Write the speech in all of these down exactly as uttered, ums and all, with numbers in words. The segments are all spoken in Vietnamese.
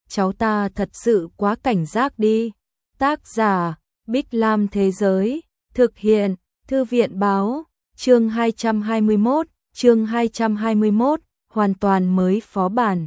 cháu ta thật sự quá cảnh giác đi. Tác giả, Bích Lam Thế Giới, thực hiện, Thư viện Báo, chương hai trăm hai mươi mốt, chương hai trăm hai mươi mốt, hoàn toàn mới phó bản.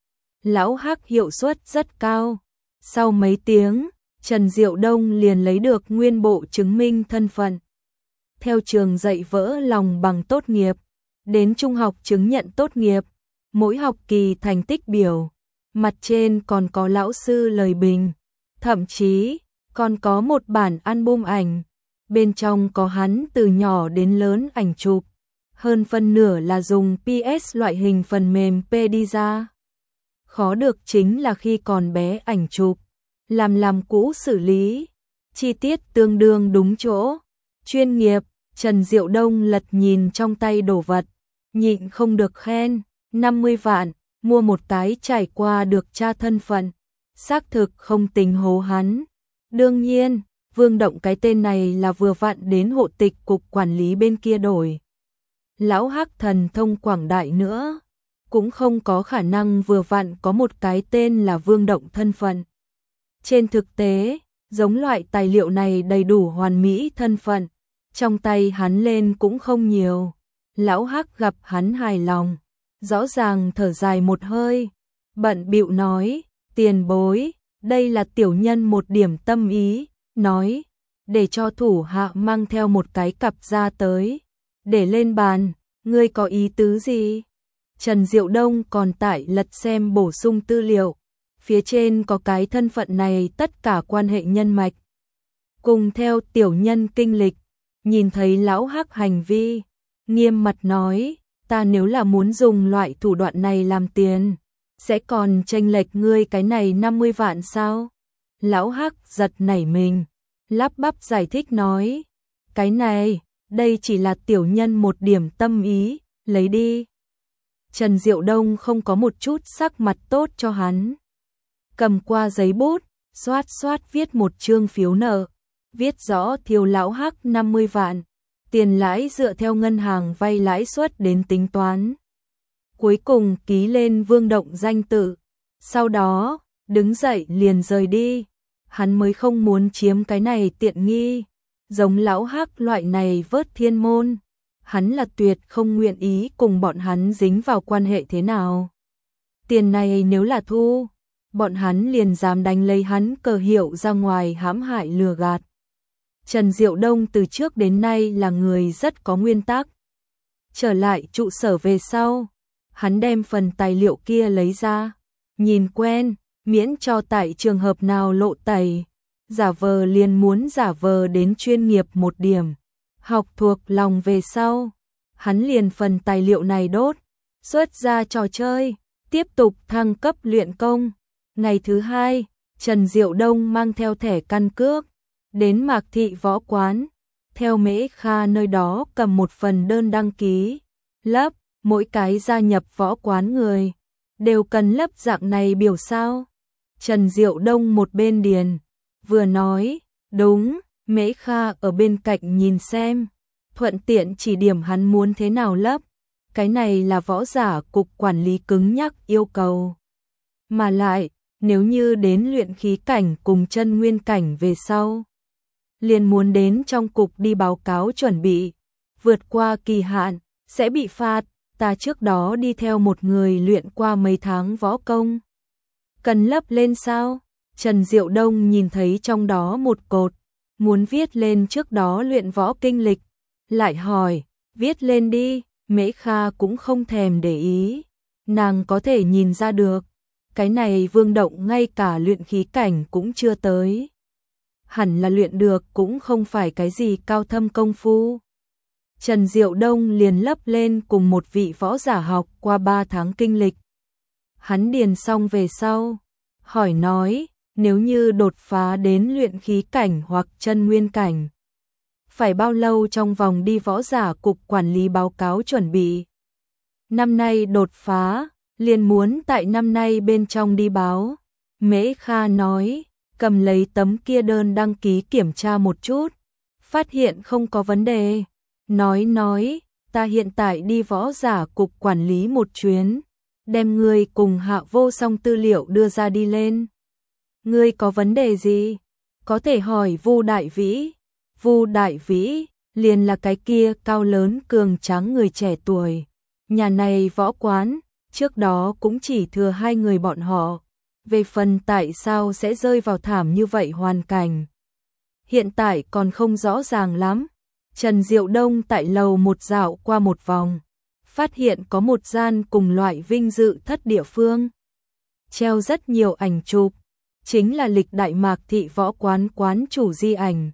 Lão Hắc hiệu suất rất cao. Sau mấy tiếng, Trần Diệu Đông liền lấy được nguyên bộ chứng minh thân phận. Theo trường dạy vỡ lòng bằng tốt nghiệp, đến trung học chứng nhận tốt nghiệp, mỗi học kỳ thành tích biểu, mặt trên còn có lão sư lời bình, thậm chí còn có một bản album ảnh, bên trong có hắn từ nhỏ đến lớn ảnh chụp, hơn phân nửa là dùng pê ét loại hình phần mềm P đi ra. Khó được chính là khi còn bé ảnh chụp, làm làm cũ xử lý, chi tiết tương đương đúng chỗ, chuyên nghiệp. Trần Diệu Đông lật nhìn trong tay đồ vật, nhịn không được khen, năm mươi vạn, mua một cái trải qua được tra thân phận, xác thực không tình hố hắn. Đương nhiên, Vương Động cái tên này là vừa vặn đến hộ tịch cục quản lý bên kia đổi. Lão Hắc thần thông quảng đại nữa, cũng không có khả năng vừa vặn có một cái tên là Vương Động thân phận. Trên thực tế, giống loại tài liệu này đầy đủ hoàn mỹ thân phận, trong tay hắn lên cũng không nhiều. Lão Hắc gặp hắn hài lòng, rõ ràng thở dài một hơi, bận bịu nói, tiền bối, đây là tiểu nhân một điểm tâm ý, nói, để cho thủ hạ mang theo một cái cặp ra tới, để lên bàn, ngươi có ý tứ gì? Trần Diệu Đông còn tại lật xem bổ sung tư liệu, phía trên có cái thân phận này tất cả quan hệ nhân mạch. Cùng theo tiểu nhân kinh lịch, nhìn thấy lão Hắc hành vi, nghiêm mặt nói, ta nếu là muốn dùng loại thủ đoạn này làm tiền, sẽ còn chênh lệch ngươi cái này năm mươi vạn sao? Lão Hắc giật nảy mình, lắp bắp giải thích nói, cái này, đây chỉ là tiểu nhân một điểm tâm ý, lấy đi. Trần Diệu Đông không có một chút sắc mặt tốt cho hắn. Cầm qua giấy bút, xoát xoát viết một chương phiếu nợ, viết rõ thiếu lão Hắc năm mươi vạn, tiền lãi dựa theo ngân hàng vay lãi suất đến tính toán. Cuối cùng ký lên Vương Động danh tự, sau đó, đứng dậy liền rời đi. Hắn mới không muốn chiếm cái này tiện nghi, giống lão Hắc loại này vớt thiên môn, hắn là tuyệt không nguyện ý cùng bọn hắn dính vào quan hệ thế nào. Tiền này nếu là thu, bọn hắn liền dám đánh lấy hắn cờ hiệu ra ngoài hãm hại lừa gạt. Trần Diệu Đông từ trước đến nay là người rất có nguyên tắc. Trở lại trụ sở về sau, hắn đem phần tài liệu kia lấy ra, nhìn quen, miễn cho tại trường hợp nào lộ tẩy, giả vờ liền muốn giả vờ đến chuyên nghiệp một điểm. Học thuộc lòng về sau, hắn liền phần tài liệu này đốt, xuất ra trò chơi, tiếp tục thăng cấp luyện công. Ngày thứ hai, Trần Diệu Đông mang theo thẻ căn cước, đến Mạc Thị Võ Quán, theo Mễ Kha nơi đó cầm một phần đơn đăng ký, lấp, mỗi cái gia nhập võ quán người, đều cần lấp dạng này biểu sao. Trần Diệu Đông một bên điền, vừa nói, đúng, Mễ Kha ở bên cạnh nhìn xem, thuận tiện chỉ điểm hắn muốn thế nào lấp, cái này là võ giả cục quản lý cứng nhắc yêu cầu. Mà lại, nếu như đến luyện khí cảnh cùng chân nguyên cảnh về sau, liền muốn đến trong cục đi báo cáo chuẩn bị, vượt qua kỳ hạn, sẽ bị phạt. Ta trước đó đi theo một người luyện qua mấy tháng võ công. Cần lấp lên sao? Trần Diệu Đông nhìn thấy trong đó một cột, muốn viết lên trước đó luyện võ kinh lịch, lại hỏi, viết lên đi. Mễ Kha cũng không thèm để ý, nàng có thể nhìn ra được, cái này Vương Động ngay cả luyện khí cảnh cũng chưa tới. Hẳn là luyện được cũng không phải cái gì cao thâm công phu. Trần Diệu Đông liền lấp lên cùng một vị võ giả học qua ba tháng kinh lịch. Hắn điền xong về sau, hỏi nói, nếu như đột phá đến luyện khí cảnh hoặc chân nguyên cảnh, phải bao lâu trong vòng đi võ giả cục quản lý báo cáo chuẩn bị? Năm nay đột phá, liền muốn tại năm nay bên trong đi báo. Mễ Kha nói, cầm lấy tấm kia đơn đăng ký kiểm tra một chút, phát hiện không có vấn đề. Nói nói, ta hiện tại đi võ giả cục quản lý một chuyến, đem ngươi cùng Hạ Vô Song tư liệu đưa ra đi lên. Ngươi có vấn đề gì? Có thể hỏi Vu Đại Vĩ. Vu Đại Vĩ liền là cái kia cao lớn cường tráng người trẻ tuổi. Nhà này võ quán, trước đó cũng chỉ thừa hai người bọn họ. Về phần tại sao sẽ rơi vào thảm như vậy hoàn cảnh, hiện tại còn không rõ ràng lắm. Trần Diệu Đông tại lầu một dạo qua một vòng, phát hiện có một gian cùng loại vinh dự thất địa phương. Treo rất nhiều ảnh chụp, chính là lịch đại Mạc Thị võ quán quán chủ di ảnh.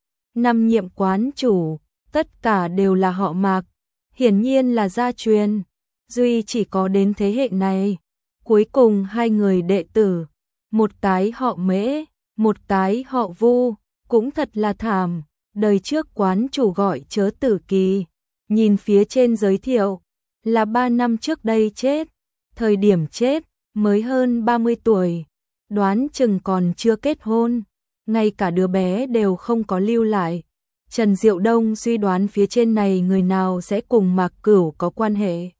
Năm nhiệm quán chủ, tất cả đều là họ Mạc, hiển nhiên là gia truyền, duy chỉ có đến thế hệ này. Cuối cùng hai người đệ tử, một cái họ Mễ, một cái họ Vu, cũng thật là thảm. Đời trước quán chủ gọi Chớ Tử Kỳ, nhìn phía trên giới thiệu, là ba năm trước đây chết, thời điểm chết mới hơn ba mươi tuổi, đoán chừng còn chưa kết hôn, ngay cả đứa bé đều không có lưu lại. Trần Diệu Đông suy đoán phía trên này người nào sẽ cùng Mạc Cửu có quan hệ.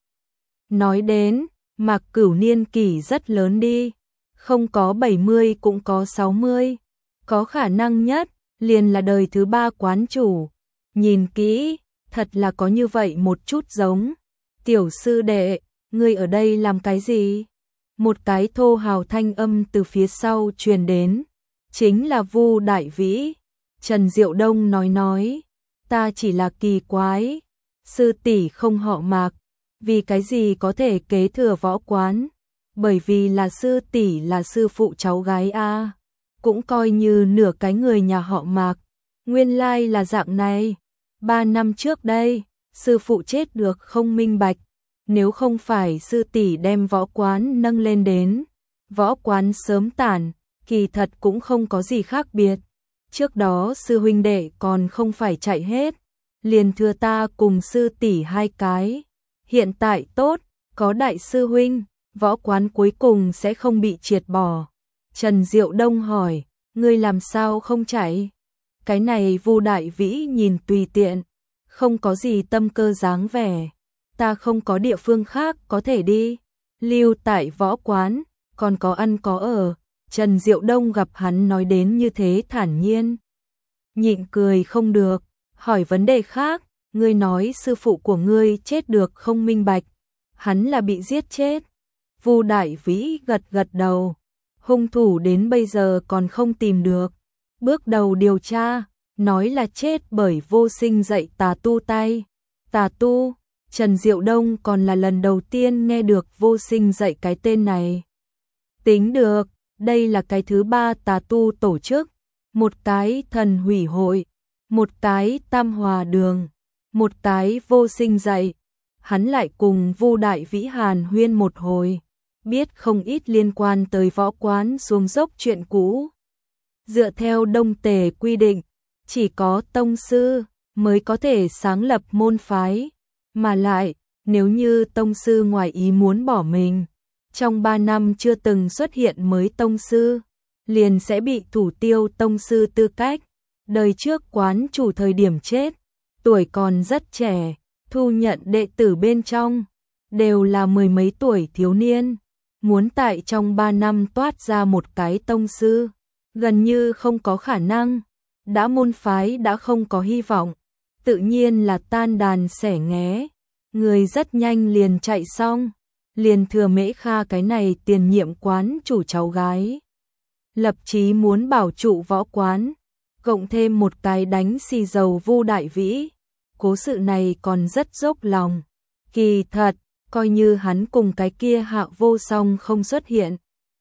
Nói đến, Mạc Cửu niên kỷ rất lớn đi, không có bảy mươi cũng có sáu mươi, có khả năng nhất liền là đời thứ ba quán chủ. Nhìn kỹ, thật là có như vậy một chút giống. Tiểu sư đệ, ngươi ở đây làm cái gì? Một cái thô hào thanh âm từ phía sau truyền đến, chính là Vu Đại Vĩ. Trần Diệu Đông nói nói, ta chỉ là kỳ quái, sư tỷ không họ Mạc, vì cái gì có thể kế thừa võ quán? Bởi vì là sư tỷ là sư phụ cháu gái a, cũng coi như nửa cái người nhà họ Mạc. Nguyên lai là dạng này. Ba năm trước đây, sư phụ chết được không minh bạch, nếu không phải sư tỷ đem võ quán nâng lên đến, võ quán sớm tản, kỳ thật cũng không có gì khác biệt. Trước đó sư huynh đệ còn không phải chạy hết, liền thừa ta cùng sư tỷ hai cái. Hiện tại tốt, có đại sư huynh, võ quán cuối cùng sẽ không bị triệt bỏ. Trần Diệu Đông hỏi, ngươi làm sao không chạy? Cái này Vu Đại Vĩ nhìn tùy tiện, không có gì tâm cơ dáng vẻ. Ta không có địa phương khác có thể đi, lưu tại võ quán, còn có ăn có ở. Trần Diệu Đông gặp hắn nói đến như thế thản nhiên, nhịn cười không được, hỏi vấn đề khác. Ngươi nói sư phụ của ngươi chết được không minh bạch, hắn là bị giết chết. Vu Đại Vĩ gật gật đầu, hung thủ đến bây giờ còn không tìm được. Bước đầu điều tra, nói là chết bởi vô sinh dạy tà tu tay. Tà tu, Trần Diệu Đông còn là lần đầu tiên nghe được vô sinh dạy cái tên này. Tính được, đây là cái thứ ba tà tu tổ chức, một cái thần hủy hội, một cái tam hòa đường, một cái vô sinh dạy. Hắn lại cùng Vu Đại Vĩ hàn huyên một hồi, biết không ít liên quan tới võ quán xuống dốc chuyện cũ. Dựa theo Đông Tề quy định, chỉ có tông sư mới có thể sáng lập môn phái, mà lại, nếu như tông sư ngoài ý muốn bỏ mình, trong ba năm chưa từng xuất hiện mới tông sư, liền sẽ bị thủ tiêu tông sư tư cách. Đời trước quán chủ thời điểm chết, tuổi còn rất trẻ, thu nhận đệ tử bên trong, đều là mười mấy tuổi thiếu niên. Muốn tại trong ba năm toát ra một cái tông sư, gần như không có khả năng. Đã môn phái đã không có hy vọng, tự nhiên là tan đàn xẻ nghé. Người rất nhanh liền chạy xong, liền thừa Mễ Kha cái này tiền nhiệm quán chủ cháu gái. Lập chí muốn bảo trụ võ quán, cộng thêm một cái đánh xì dầu Vu Đại Vĩ. Cố sự này còn rất dốc lòng. Kỳ thật, coi như hắn cùng cái kia Hạ Vô Song không xuất hiện,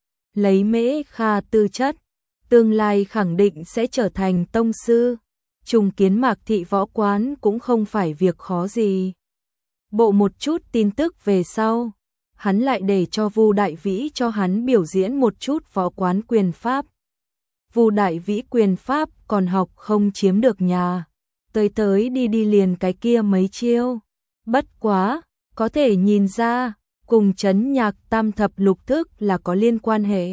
lấy Mễ Kha tư chất, tương lai khẳng định sẽ trở thành tông sư. Trùng kiến Mạc Thị võ quán cũng không phải việc khó gì. Bộ một chút tin tức về sau, hắn lại để cho Vu Đại Vĩ cho hắn biểu diễn một chút võ quán quyền pháp. Vu Đại Vĩ quyền pháp còn học không chiếm được nhà, tới tới đi đi liền cái kia mấy chiêu. Bất quá, có thể nhìn ra, cùng Trấn Nhạc Tam Thập Lục Thức là có liên quan hệ.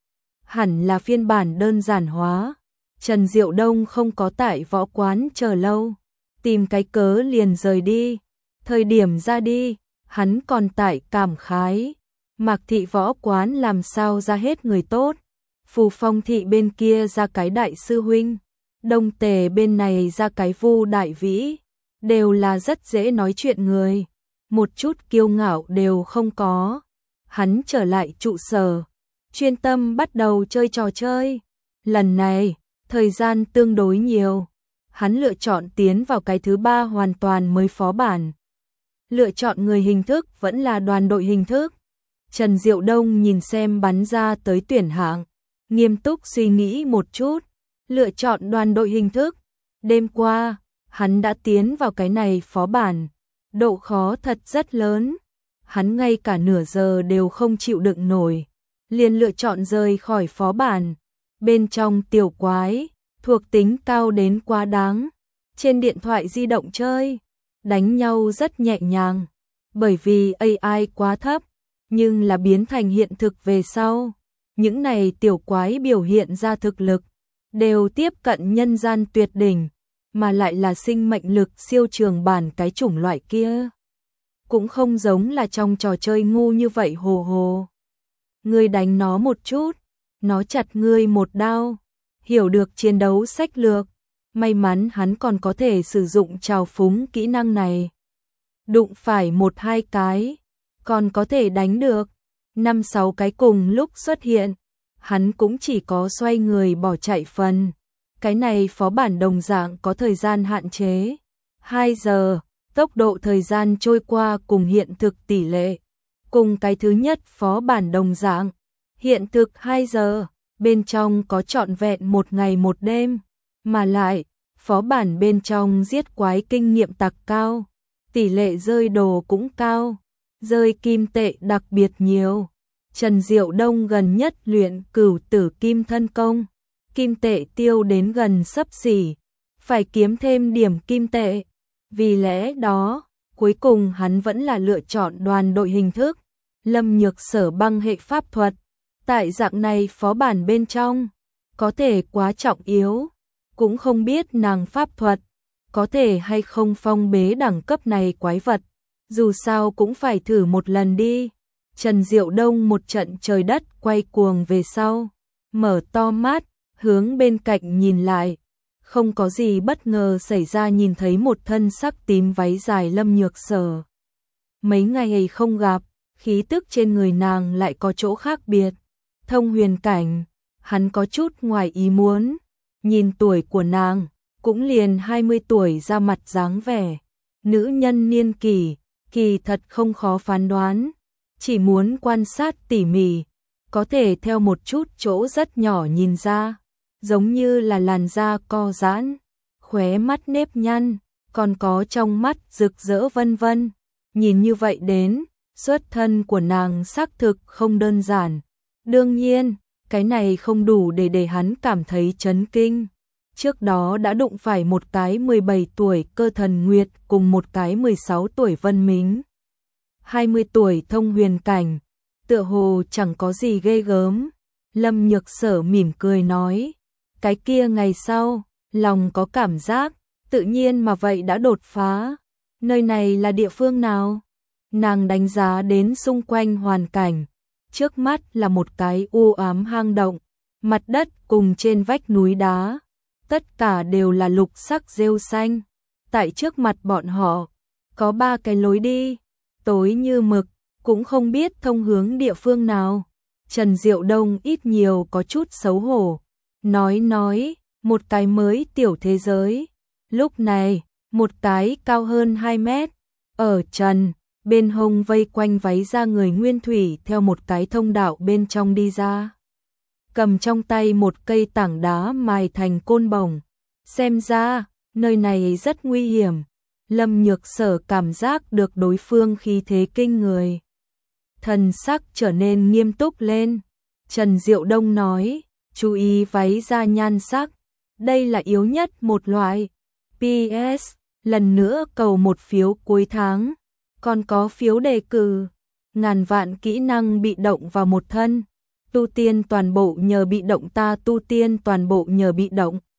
Hẳn là phiên bản đơn giản hóa. Trần Diệu Đông không có tại võ quán chờ lâu, tìm cái cớ liền rời đi. Thời điểm ra đi, hắn còn tại cảm khái, Mạc thị võ quán làm sao ra hết người tốt, Phù Phong thị bên kia ra cái đại sư huynh, Đông Tề bên này ra cái Vu đại vĩ, đều là rất dễ nói chuyện người, một chút kiêu ngạo đều không có. Hắn trở lại trụ sở, chuyên tâm bắt đầu chơi trò chơi. Lần này, thời gian tương đối nhiều, hắn lựa chọn tiến vào cái thứ ba hoàn toàn mới phó bản. Lựa chọn người hình thức vẫn là đoàn đội hình thức. Trần Diệu Đông nhìn xem bắn ra tới tuyển hạng, nghiêm túc suy nghĩ một chút, lựa chọn đoàn đội hình thức. Đêm qua, hắn đã tiến vào cái này phó bản, độ khó thật rất lớn, hắn ngay cả nửa giờ đều không chịu đựng nổi, liền lựa chọn rời khỏi phó bản. Bên trong tiểu quái, thuộc tính cao đến quá đáng, trên điện thoại di động chơi, đánh nhau rất nhẹ nhàng, bởi vì a i quá thấp, nhưng là biến thành hiện thực về sau, những này tiểu quái biểu hiện ra thực lực, đều tiếp cận nhân gian tuyệt đỉnh, mà lại là sinh mệnh lực siêu trường bản cái chủng loại kia. Cũng không giống là trong trò chơi ngu như vậy hồ hồ. Ngươi đánh nó một chút, nó chặt ngươi một đao, hiểu được chiến đấu sách lược, may mắn hắn còn có thể sử dụng trào phúng kỹ năng này. Đụng phải một hai cái, còn có thể đánh được, năm sáu cái cùng lúc xuất hiện, hắn cũng chỉ có xoay người bỏ chạy phần. Cái này phó bản đồng dạng có thời gian hạn chế, hai giờ, tốc độ thời gian trôi qua cùng hiện thực tỷ lệ, cùng cái thứ nhất phó bản đồng dạng, hiện thực hai giờ, bên trong có trọn vẹn một ngày một đêm, mà lại, phó bản bên trong giết quái kinh nghiệm tặc cao, tỷ lệ rơi đồ cũng cao, rơi kim tệ đặc biệt nhiều. Trần Diệu Đông gần nhất luyện cửu tử kim thân công, kim tệ tiêu đến gần xấp xỉ, phải kiếm thêm điểm kim tệ. Vì lẽ đó, cuối cùng hắn vẫn là lựa chọn đoàn đội hình thức, Lâm Nhược Sở băng hệ pháp thuật. Tại dạng này phó bản bên trong, có thể quá trọng yếu, cũng không biết nàng pháp thuật, có thể hay không phong bế đẳng cấp này quái vật, dù sao cũng phải thử một lần đi. Trần Diệu Đông một trận trời đất quay cuồng về sau, mở to mắt, hướng bên cạnh nhìn lại, không có gì bất ngờ xảy ra, nhìn thấy một thân sắc tím váy dài Lâm Nhược Sở. Mấy ngày không gặp, khí tức trên người nàng lại có chỗ khác biệt. Thông huyền cảnh, hắn có chút ngoài ý muốn, nhìn tuổi của nàng, cũng liền hai mươi tuổi ra mặt dáng vẻ. Nữ nhân niên kỷ, kỳ thật không khó phán đoán, chỉ muốn quan sát tỉ mỉ, có thể theo một chút chỗ rất nhỏ nhìn ra, giống như là làn da co giãn, khóe mắt nếp nhăn, còn có trong mắt rực rỡ vân vân. Nhìn như vậy đến, xuất thân của nàng xác thực không đơn giản. Đương nhiên, cái này không đủ để để hắn cảm thấy chấn kinh. Trước đó đã đụng phải một cái mười bảy tuổi Cơ Thần Nguyệt cùng một cái mười sáu tuổi Vân Mính. hai mươi tuổi thông huyền cảnh, tựa hồ chẳng có gì ghê gớm. Lâm Nhược Sở mỉm cười nói, cái kia ngày sau, lòng có cảm giác, tự nhiên mà vậy đã đột phá. Nơi này là địa phương nào? Nàng đánh giá đến xung quanh hoàn cảnh. Trước mắt là một cái u ám hang động, mặt đất cùng trên vách núi đá, tất cả đều là lục sắc rêu xanh. Tại trước mặt bọn họ, có ba cái lối đi, tối như mực, cũng không biết thông hướng địa phương nào. Trần Diệu Đông ít nhiều có chút xấu hổ, nói nói, một cái mới tiểu thế giới. Lúc này, một cái cao hơn hai mét, ở trần, bên hông vây quanh váy ra người nguyên thủy theo một cái thông đạo bên trong đi ra. Cầm trong tay một cây tảng đá mài thành côn bổng. Xem ra, nơi này rất nguy hiểm. Lâm Nhược Sở cảm giác được đối phương khí thế kinh người. Thần sắc trở nên nghiêm túc lên. Trần Diệu Đông nói, chú ý váy da nhan sắc. Đây là yếu nhất một loại. pê ét, lần nữa cầu một phiếu cuối tháng. Còn có phiếu đề cử. Ngàn vạn kỹ năng bị động vào một thân. Tu tiên toàn bộ nhờ bị động, ta tu tiên toàn bộ nhờ bị động.